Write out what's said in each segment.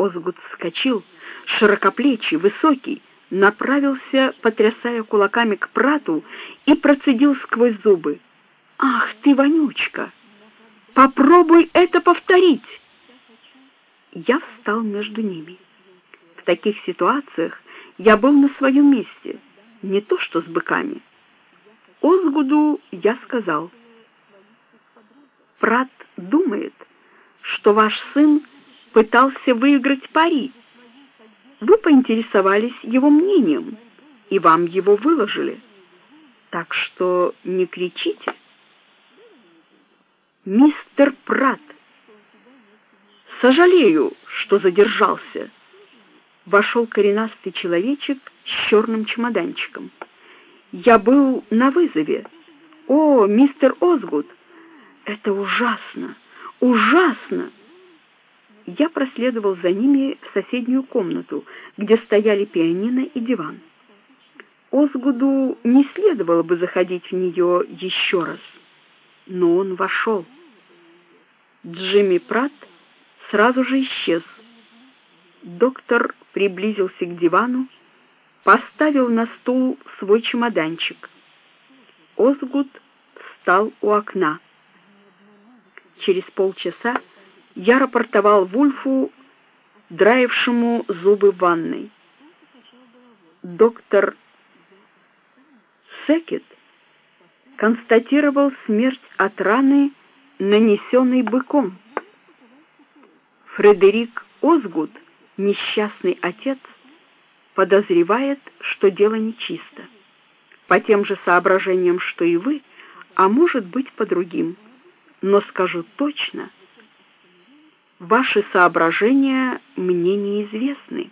Озгуд вскочил, широкоплечий, высокий, направился, потрясая кулаками, к Прату и процедил сквозь зубы: «Ах ты, вонючка! Попробуй это повторить!» Я встал между ними. В таких ситуациях я был на своем месте, не то что с быками. Озгуду я сказал: «Прат думает, что ваш сын пытался выиграть пари. Вы поинтересовались его мнением, и вам его выложили. Так что не кричите». «Мистер Прат, сожалею, что задержался». Вошел коренастый человечек с черным чемоданчиком. «Я был на вызове. О, мистер Озгуд, это ужасно, ужасно!» Я проследовал за ними в соседнюю комнату, где стояли пианино и диван. Озгуду не следовало бы заходить в нее еще раз, но он вошел. Джимми Прат сразу же исчез. Доктор приблизился к дивану, поставил на стул свой чемоданчик. Озгуд встал у окна. Через полчаса я рапортовал Вульфу, драившему зубы в ванной: доктор Секет констатировал смерть от раны, нанесенной быком. Фредерик Озгуд, несчастный отец, подозревает, что дело нечисто. По тем же соображениям, что и вы, а может быть по другим. Но скажу точно, ваши соображения мне неизвестны.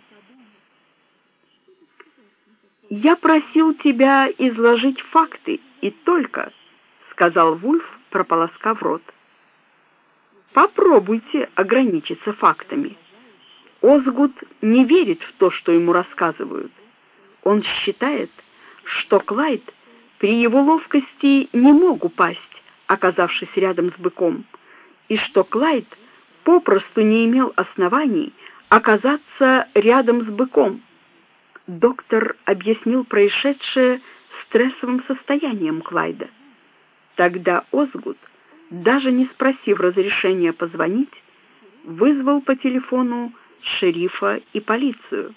«Я просил тебя изложить факты, и только», — сказал Вульф, прополоскав рот. «Попробуйте ограничиться фактами». Озгуд не верит в то, что ему рассказывают. Он считает, что Клайд при его ловкости не мог упасть, оказавшись рядом с быком, и что Клайд попросту не имел оснований оказаться рядом с быком. Доктор объяснил происшедшее стрессовым состоянием Клайда. Тогда Озгуд, даже не спросив разрешения позвонить, вызвал по телефону шерифа и полицию.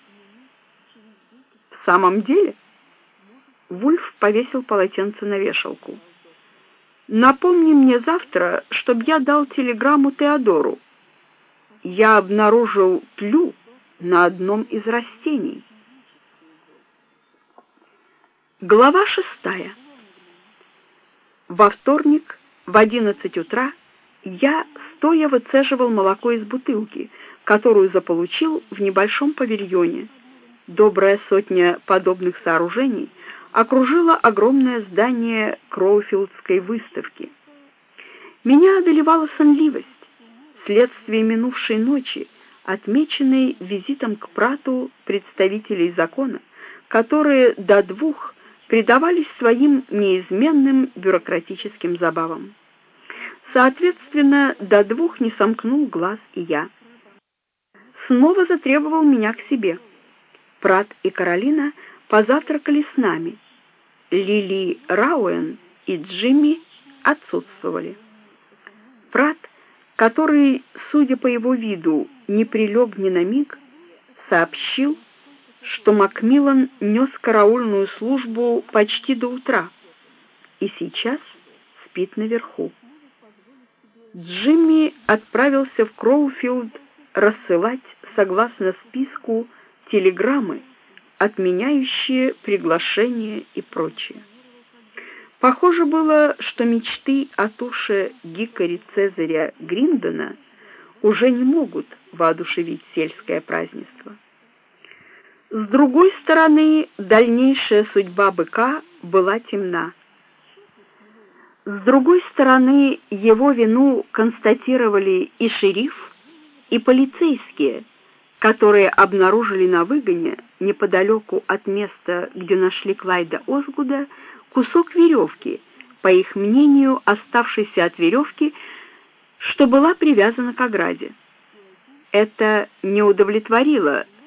В самом деле, Вульф повесил полотенце на вешалку. «Напомни мне завтра, чтобы я дал телеграмму Теодору. Я обнаружил тлю на одном из растений». Глава 6. Во вторник в 11 утра я стоя выцеживал молоко из бутылки, которую заполучил в небольшом павильоне. Добрая сотня подобных сооружений окружила огромное здание Кроуфилдской выставки. Меня одолевала сонливость, следствие минувшей ночи, отмеченной визитом к Прату представителей закона, которые до 2 предавались своим неизменным бюрократическим забавам. Соответственно, до 2 не сомкнул глаз и я. Снова затребовал меня к себе. Прат и Каролина позавтракали с нами. Лили Рауэн и Джимми отсутствовали. Прат, который, судя по его виду, не прилег ни на миг, сообщил, что Макмиллан нес караульную службу почти до утра и сейчас спит наверху. Джимми отправился в Кроуфилд рассылать, согласно списку, телеграммы, отменяющие приглашения и прочее. Похоже было, что мечты о туше Гикари Цезаря Гриндона уже не могут воодушевить сельское празднество. С другой стороны, дальнейшая судьба быка была темна. С другой стороны, его вину констатировали и шериф, и полицейские, которые обнаружили на выгоне, неподалеку от места, где нашли Клайда Озгуда, кусок веревки, по их мнению, оставшийся от веревки, что была привязана к ограде. Это не удовлетворило